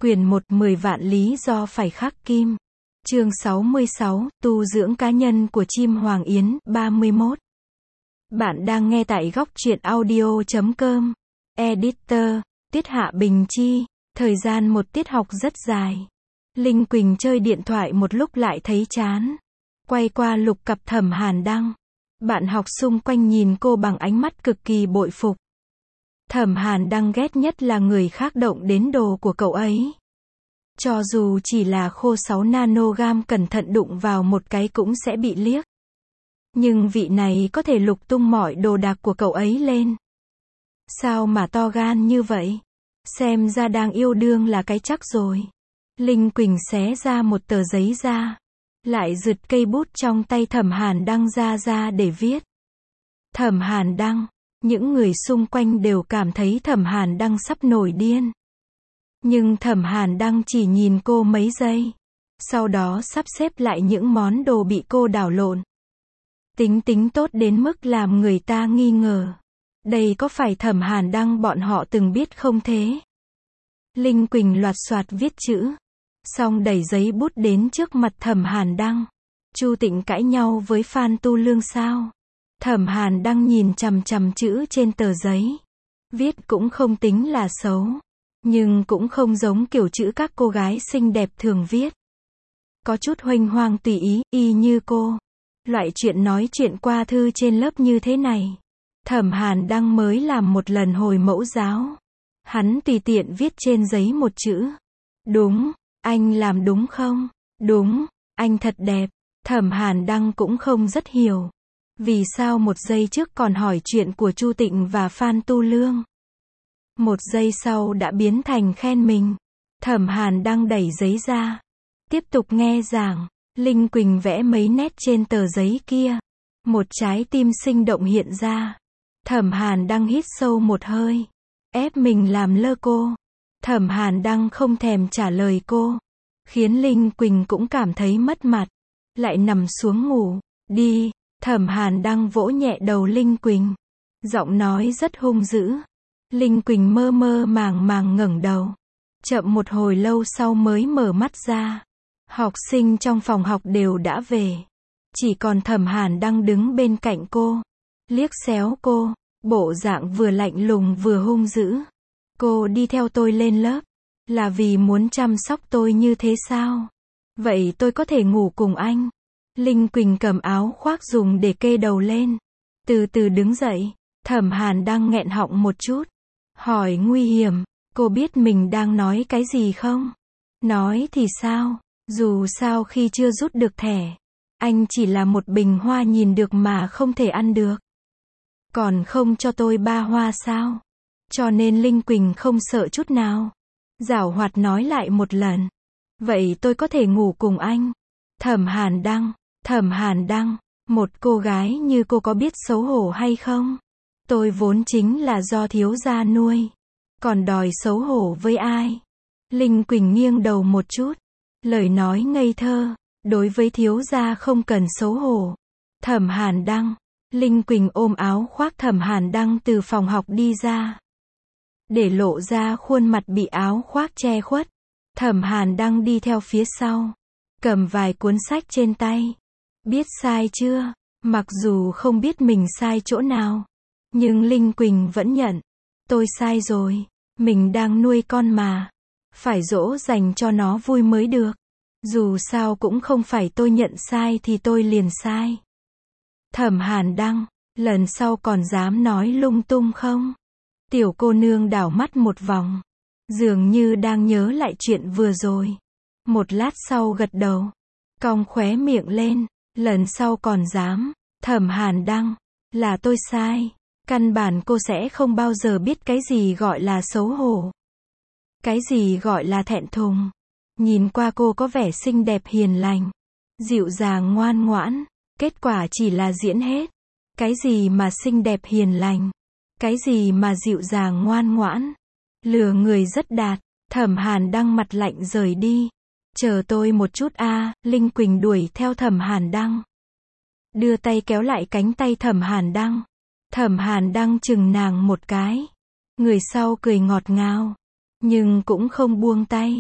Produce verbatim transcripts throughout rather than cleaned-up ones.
Quyển một mười vạn lý do phải khắc kim. Chương sáu mươi sáu, tu dưỡng cá nhân của chim Hoàng Yến, ba mươi mốt. Bạn đang nghe tại góc truyện audio chấm com. Editor, Tiết Hạ Bình Chi. Thời gian một tiết học rất dài. Linh Quỳnh chơi điện thoại một lúc lại thấy chán. Quay qua lục cặp Thẩm Hàn Đăng. Bạn học xung quanh nhìn cô bằng ánh mắt cực kỳ bội phục. Thẩm Hàn Đăng ghét nhất là người khác động đến đồ của cậu ấy. Cho dù chỉ là khô sáu nanogam cẩn thận đụng vào một cái cũng sẽ bị liếc. Nhưng vị này có thể lục tung mọi đồ đạc của cậu ấy lên. Sao mà to gan như vậy? Xem ra đang yêu đương là cái chắc rồi. Linh Quỳnh xé ra một tờ giấy ra. Lại giật cây bút trong tay Thẩm Hàn Đăng ra ra để viết. Thẩm Hàn Đăng. Những người xung quanh đều cảm thấy Thẩm Hàn Đăng sắp nổi điên. Nhưng Thẩm Hàn Đăng chỉ nhìn cô mấy giây. Sau đó sắp xếp lại những món đồ bị cô đảo lộn. Tính tính tốt đến mức làm người ta nghi ngờ. Đây có phải Thẩm Hàn Đăng bọn họ từng biết không thế? Linh Quỳnh loạt soạt viết chữ. Xong đẩy giấy bút đến trước mặt Thẩm Hàn Đăng. Chu Tịnh cãi nhau với Phan Tu Lương sao? Thẩm Hàn Đăng nhìn chằm chằm chữ trên tờ giấy. Viết cũng không tính là xấu. Nhưng cũng không giống kiểu chữ các cô gái xinh đẹp thường viết. Có chút huênh hoang tùy ý, y như cô. Loại chuyện nói chuyện qua thư trên lớp như thế này. Thẩm Hàn Đăng mới làm một lần hồi mẫu giáo. Hắn tùy tiện viết trên giấy một chữ. Đúng, anh làm đúng không? Đúng, anh thật đẹp. Thẩm Hàn Đăng cũng không rất hiểu. Vì sao một giây trước còn hỏi chuyện của Chu Tịnh và Phan Tu Lương. Một giây sau đã biến thành khen mình. Thẩm Hàn Đăng đẩy giấy ra. Tiếp tục nghe giảng. Linh Quỳnh vẽ mấy nét trên tờ giấy kia. Một trái tim sinh động hiện ra. Thẩm Hàn Đăng hít sâu một hơi. Ép mình làm lơ cô. Thẩm Hàn Đăng không thèm trả lời cô. Khiến Linh Quỳnh cũng cảm thấy mất mặt. Lại nằm xuống ngủ. Đi. Thẩm Hàn Đăng vỗ nhẹ đầu Linh Quỳnh. Giọng nói rất hung dữ. Linh Quỳnh mơ mơ màng màng ngẩng đầu. Chậm một hồi lâu sau mới mở mắt ra. Học sinh trong phòng học đều đã về. Chỉ còn Thẩm Hàn Đăng đứng bên cạnh cô. Liếc xéo cô. Bộ dạng vừa lạnh lùng vừa hung dữ. Cô đi theo tôi lên lớp. Là vì muốn chăm sóc tôi như thế sao? Vậy tôi có thể ngủ cùng anh. Linh Quỳnh cầm áo khoác dùng để kê đầu lên. Từ từ đứng dậy. Thẩm Hàn Đăng nghẹn họng một chút. Hỏi nguy hiểm. Cô biết mình đang nói cái gì không? Nói thì sao? Dù sao khi chưa rút được thẻ. Anh chỉ là một bình hoa nhìn được mà không thể ăn được. Còn không cho tôi ba hoa sao? Cho nên Linh Quỳnh không sợ chút nào. Giảo hoạt nói lại một lần. Vậy tôi có thể ngủ cùng anh. Thẩm Hàn Đăng. Thẩm Hàn Đăng. Một cô gái như cô có biết xấu hổ hay không? Tôi vốn chính là do thiếu gia nuôi. Còn đòi xấu hổ với ai? Linh Quỳnh nghiêng đầu một chút. Lời nói ngây thơ. Đối với thiếu gia không cần xấu hổ. Thẩm Hàn Đăng. Linh Quỳnh ôm áo khoác Thẩm Hàn Đăng từ phòng học đi ra. Để lộ ra khuôn mặt bị áo khoác che khuất. Thẩm Hàn Đăng đi theo phía sau. Cầm vài cuốn sách trên tay. Biết sai chưa? Mặc dù không biết mình sai chỗ nào. Nhưng Linh Quỳnh vẫn nhận. Tôi sai rồi. Mình đang nuôi con mà. Phải dỗ dành cho nó vui mới được. Dù sao cũng không phải tôi nhận sai thì tôi liền sai. Thẩm Hàn Đăng. Lần sau còn dám nói lung tung không? Tiểu cô nương đảo mắt một vòng. Dường như đang nhớ lại chuyện vừa rồi. Một lát sau gật đầu. Cong khóe miệng lên. Lần sau còn dám. Thẩm Hàn Đăng. Là tôi sai. Căn bản cô sẽ không bao giờ biết cái gì gọi là xấu hổ. Cái gì gọi là thẹn thùng. Nhìn qua cô có vẻ xinh đẹp hiền lành. Dịu dàng ngoan ngoãn. Kết quả chỉ là diễn hết. Cái gì mà xinh đẹp hiền lành. Cái gì mà dịu dàng ngoan ngoãn. Lừa người rất đạt. Thẩm Hàn Đăng mặt lạnh rời đi. Chờ tôi một chút a. Linh Quỳnh đuổi theo Thẩm Hàn Đăng. Đưa tay kéo lại cánh tay Thẩm Hàn Đăng. Thẩm Hàn Đăng chừng nàng một cái. Người sau cười ngọt ngào. Nhưng cũng không buông tay.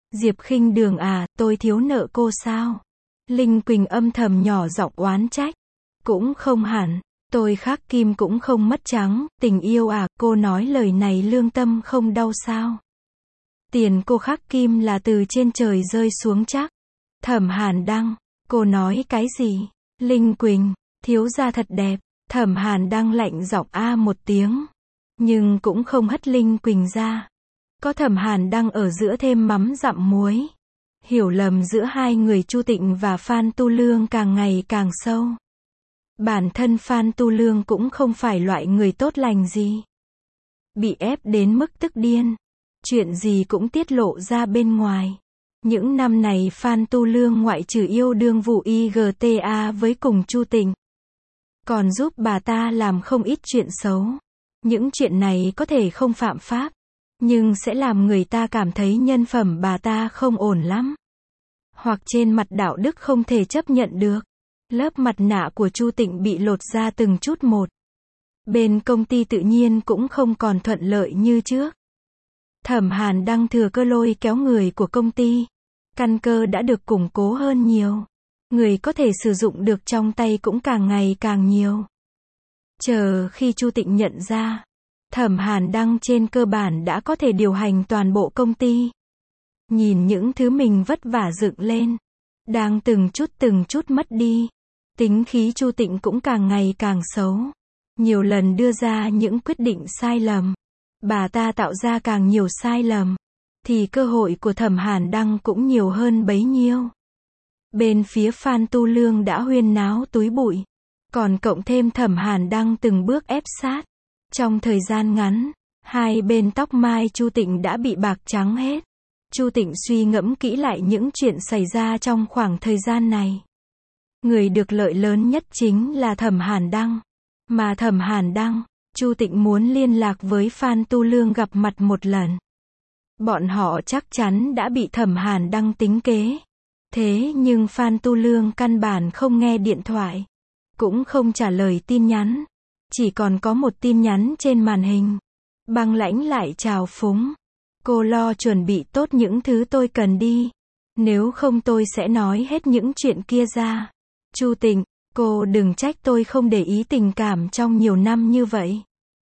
Diệp Khinh Đường à, tôi thiếu nợ cô sao? Linh Quỳnh âm thầm nhỏ giọng oán trách. Cũng không hẳn, tôi Khắc Kim cũng không mất trắng, tình yêu à, cô nói lời này lương tâm không đau sao? Tiền cô Khắc Kim là từ trên trời rơi xuống chắc. Thẩm Hàn Đăng, cô nói cái gì? Linh Quỳnh, thiếu gia thật đẹp. Thẩm Hàn Đăng lạnh giọng a một tiếng, nhưng cũng không hất Linh Quỳnh ra. Có Thẩm Hàn Đăng ở giữa thêm mắm dặm muối. Hiểu lầm giữa hai người Chu Tịnh và Phan Tu Lương càng ngày càng sâu. Bản thân Phan Tu Lương cũng không phải loại người tốt lành gì. Bị ép đến mức tức điên. Chuyện gì cũng tiết lộ ra bên ngoài. Những năm này Phan Tu Lương ngoại trừ yêu đương vụ i giê tê a với cùng Chu Tịnh, còn giúp bà ta làm không ít chuyện xấu. Những chuyện này có thể không phạm pháp, nhưng sẽ làm người ta cảm thấy nhân phẩm bà ta không ổn lắm. Hoặc trên mặt đạo đức không thể chấp nhận được. Lớp mặt nạ của Chu Tịnh bị lột ra từng chút một. Bên công ty tự nhiên cũng không còn thuận lợi như trước. Thẩm Hàn Đăng thừa cơ lôi kéo người của công ty. Căn cơ đã được củng cố hơn nhiều. Người có thể sử dụng được trong tay cũng càng ngày càng nhiều. Chờ khi Chu Tịnh nhận ra, Thẩm Hàn Đăng trên cơ bản đã có thể điều hành toàn bộ công ty. Nhìn những thứ mình vất vả dựng lên, đang từng chút từng chút mất đi. Tính khí Chu Tịnh cũng càng ngày càng xấu. Nhiều lần đưa ra những quyết định sai lầm. Bà ta tạo ra càng nhiều sai lầm, thì cơ hội của Thẩm Hàn Đăng cũng nhiều hơn bấy nhiêu. Bên phía Phan Tu Lương đã huyên náo túi bụi. Còn cộng thêm Thẩm Hàn Đăng từng bước ép sát. Trong thời gian ngắn, hai bên tóc mai Chu Tịnh đã bị bạc trắng hết. Chu Tịnh suy ngẫm kỹ lại những chuyện xảy ra trong khoảng thời gian này. Người được lợi lớn nhất chính là Thẩm Hàn Đăng. Mà Thẩm Hàn Đăng, Chu Tịnh muốn liên lạc với Phan Tu Lương gặp mặt một lần. Bọn họ chắc chắn đã bị Thẩm Hàn Đăng tính kế. Thế nhưng Phan Tu Lương căn bản không nghe điện thoại, cũng không trả lời tin nhắn. Chỉ còn có một tin nhắn trên màn hình. Băng Lãnh lại chào phúng. Cô lo chuẩn bị tốt những thứ tôi cần đi. Nếu không tôi sẽ nói hết những chuyện kia ra. Chu Tịnh, cô đừng trách tôi không để ý tình cảm trong nhiều năm như vậy.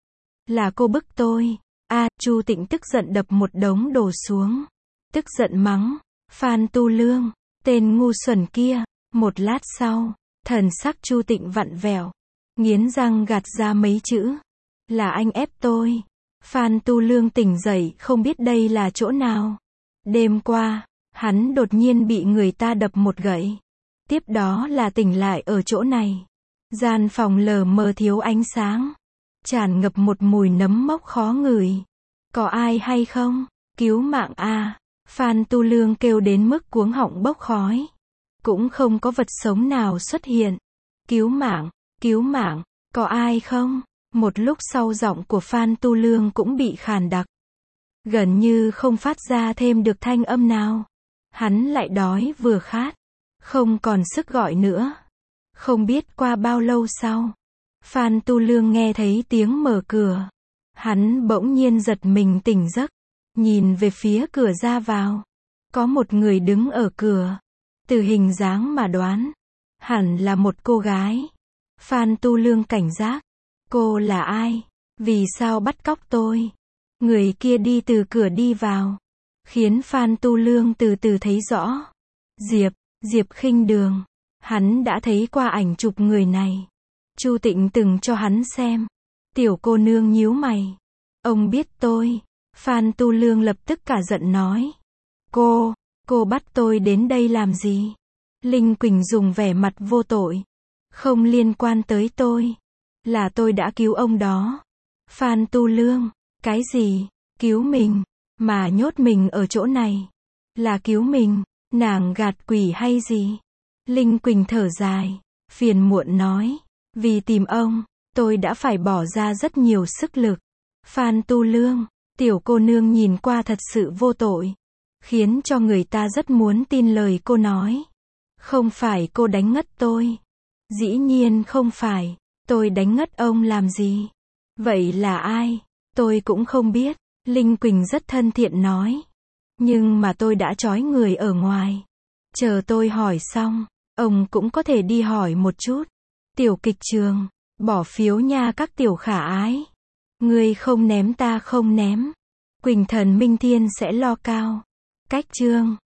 Là cô bức tôi. A, à, Chu Tịnh tức giận đập một đống đồ xuống. Tức giận mắng. Phan Tu Lương, tên ngu xuẩn kia. Một lát sau, thần sắc Chu Tịnh vặn vẹo. Nghiến răng gạt ra mấy chữ. Là anh ép tôi. Phan Tu Lương tỉnh dậy không biết đây là chỗ nào. Đêm qua, hắn đột nhiên bị người ta đập một gậy. Tiếp đó là tỉnh lại ở chỗ này. Gian phòng lờ mờ thiếu ánh sáng. Tràn ngập một mùi nấm mốc khó ngửi. Có ai hay không? Cứu mạng a! Phan Tu Lương kêu đến mức cuống họng bốc khói. Cũng không có vật sống nào xuất hiện. Cứu mạng, cứu mạng, có ai không? Một lúc sau giọng của Phan Tu Lương cũng bị khàn đặc. Gần như không phát ra thêm được thanh âm nào. Hắn lại đói vừa khát. Không còn sức gọi nữa. Không biết qua bao lâu sau, Phan Tu Lương nghe thấy tiếng mở cửa. Hắn bỗng nhiên giật mình tỉnh giấc. Nhìn về phía cửa ra vào. Có một người đứng ở cửa. Từ hình dáng mà đoán, hẳn là một cô gái. Phan Tu Lương cảnh giác. Cô là ai? Vì sao bắt cóc tôi? Người kia đi từ cửa đi vào. Khiến Phan Tu Lương từ từ thấy rõ. Diệp, Diệp Khinh Đường. Hắn đã thấy qua ảnh chụp người này. Chu Tịnh từng cho hắn xem. Tiểu cô nương nhíu mày. Ông biết tôi. Phan Tu Lương lập tức cả giận nói. Cô, cô bắt tôi đến đây làm gì? Linh Quỳnh dùng vẻ mặt vô tội. Không liên quan tới tôi. Là tôi đã cứu ông đó. Phan Tu Lương, cái gì? Cứu mình? Mà nhốt mình ở chỗ này? Là cứu mình? Nàng gạt quỷ hay gì? Linh Quỳnh thở dài, phiền muộn nói. Vì tìm ông, tôi đã phải bỏ ra rất nhiều sức lực. Phan Tu Lương, tiểu cô nương nhìn qua thật sự vô tội. Khiến cho người ta rất muốn tin lời cô nói. Không phải cô đánh ngất tôi. Dĩ nhiên không phải. Tôi đánh ngất ông làm gì? Vậy là ai? Tôi cũng không biết. Linh Quỳnh rất thân thiện nói. Nhưng mà tôi đã trói người ở ngoài. Chờ tôi hỏi xong, ông cũng có thể đi hỏi một chút. Tiểu kịch trường, bỏ phiếu nha các tiểu khả ái. Ngươi không ném ta không ném. Quỳnh Thần Minh Thiên sẽ lo cao. Cách chương